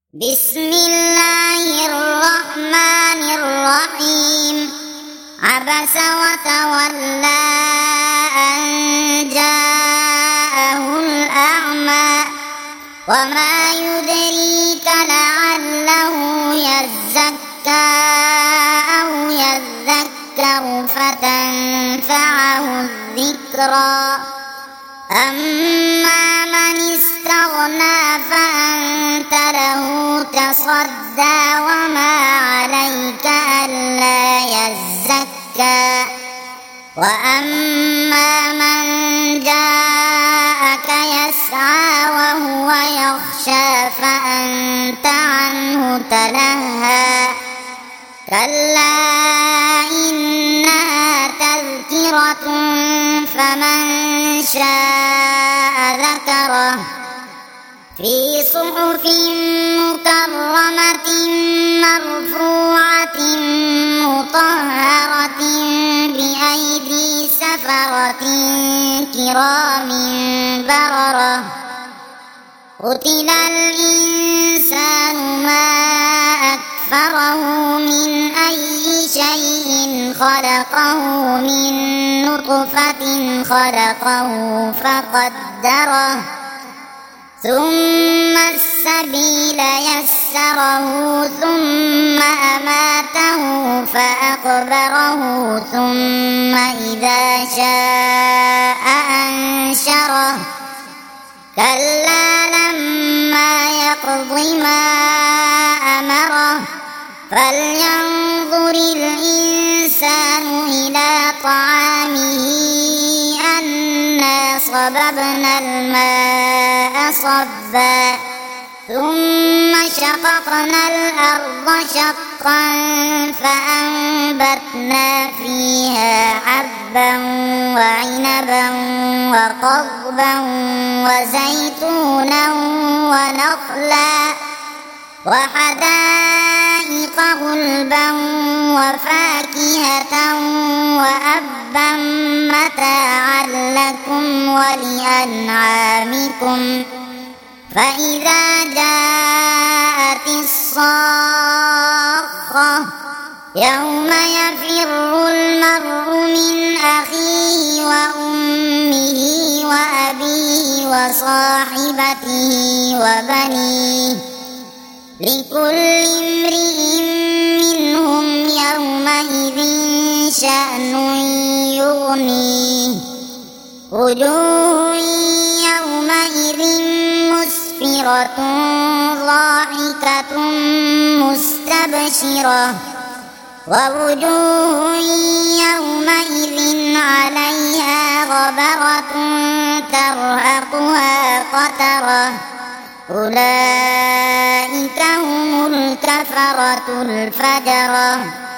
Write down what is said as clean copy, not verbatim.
بسم الله الرحمن الرحيم. عبس وتولى أن جاءه الأعمى وما يدريك لعله يزكى أو يذكر فتنفعه الذكرى. أما من استغنى فأنت له تصدى وما عليك ألا يزكى. وأما من جاءك يسعى وهو يخشى فأنت عنه تلهى. كلا إنها تذكرة فمن شاء ذكره في صحف مكرمة مرفوعة مطهرة بأيدي سفرة كرام بررة. قتل الإنسان ما أكفره من أي شيء خلقه من نطفة خلقه فقدره ثم السبيل يسره ثم أماته فأقبره ثم إذا شاء أنشره. كلا لما يقض ما أمره فلينظر الإنسان إلى طعامه أنا صببنا الماء صبا ثم شققنا الأرض شقا فأنبتنا فيها حبا وعنبا وقضبا وزيتونا ونخلا وحدائق غلبا وفاكهة وأبا متاعا لكم ولأنعامكم. فإذا جاءت الصاخة يوم يفر المرء من أخيه وأمه وأبيه وصاحبته وبنيه لكل امرئ منهم يومئذ شأن يغنيه. وجوه يومئذ مسفرة ضاحكة مستبشرة ووجوه يومئذ عليها غبرة ترهقها قترة. أولئك هم الكفرة الفجرة.